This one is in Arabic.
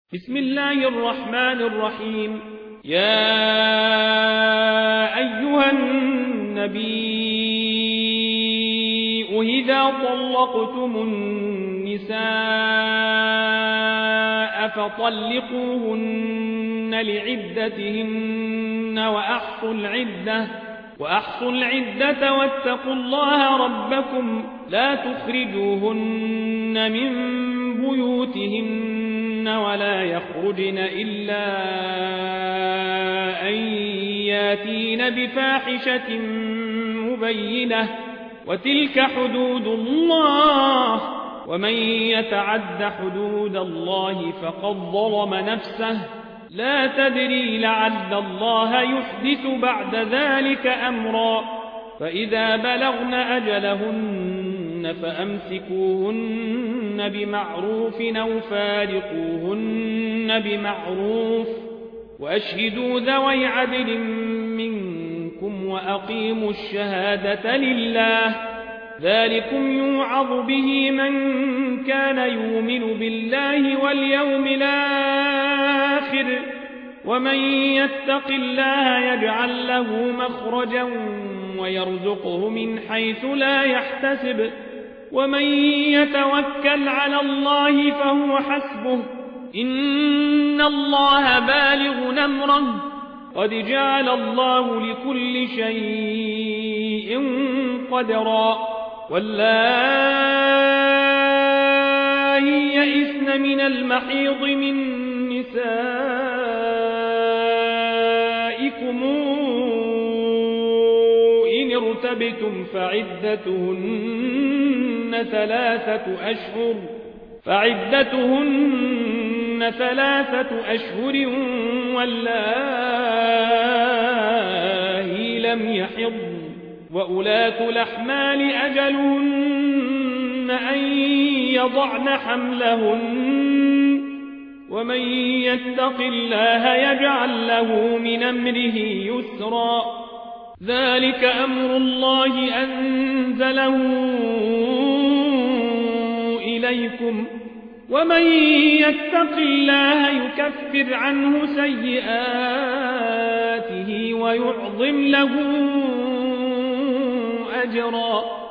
بسم الله الرحمن الرحيم. يا أيها النبي إذا طلقتم النساء فطلقوهن لعدتهن وأحصوا العدة واتقوا الله ربكم لا تخرجوهن من بيوتهن ولا يخرجن إلا أن ياتين بفاحشة مبينة وتلك حدود الله ومن يتعد حدود الله فقد ظلم نفسه لا تدري لعل الله يحدث بعد ذلك أمرا فإذا بلغن أجلهن فأمسكوهن بمعروف أو فارقوهن بمعروف وأشهدوا ذوي عدل منكم وأقيموا الشهادة لله ذلكم يوعظ به من كان يؤمن بالله واليوم الآخر ومن يتق الله يجعل له مخرجا ويرزقه من حيث لا يحتسب ومن يتوكل على الله فهو حسبه إن الله بالغ أمره قد جعل الله لكل شيء قدرا واللائي يئسن من المحيض من نسائكم إن ارتبتم فعدتهن ثلاثة أشهر واللائي لم يحضن وأولاة الأحمال أجلهن أن يضعن حملهن ومن يتق الله يجعل له من أمره يسرا ذلك أمر الله أنزله إليكم ومن يتق الله يكفر عنه سيئاته ويعظم له أجرا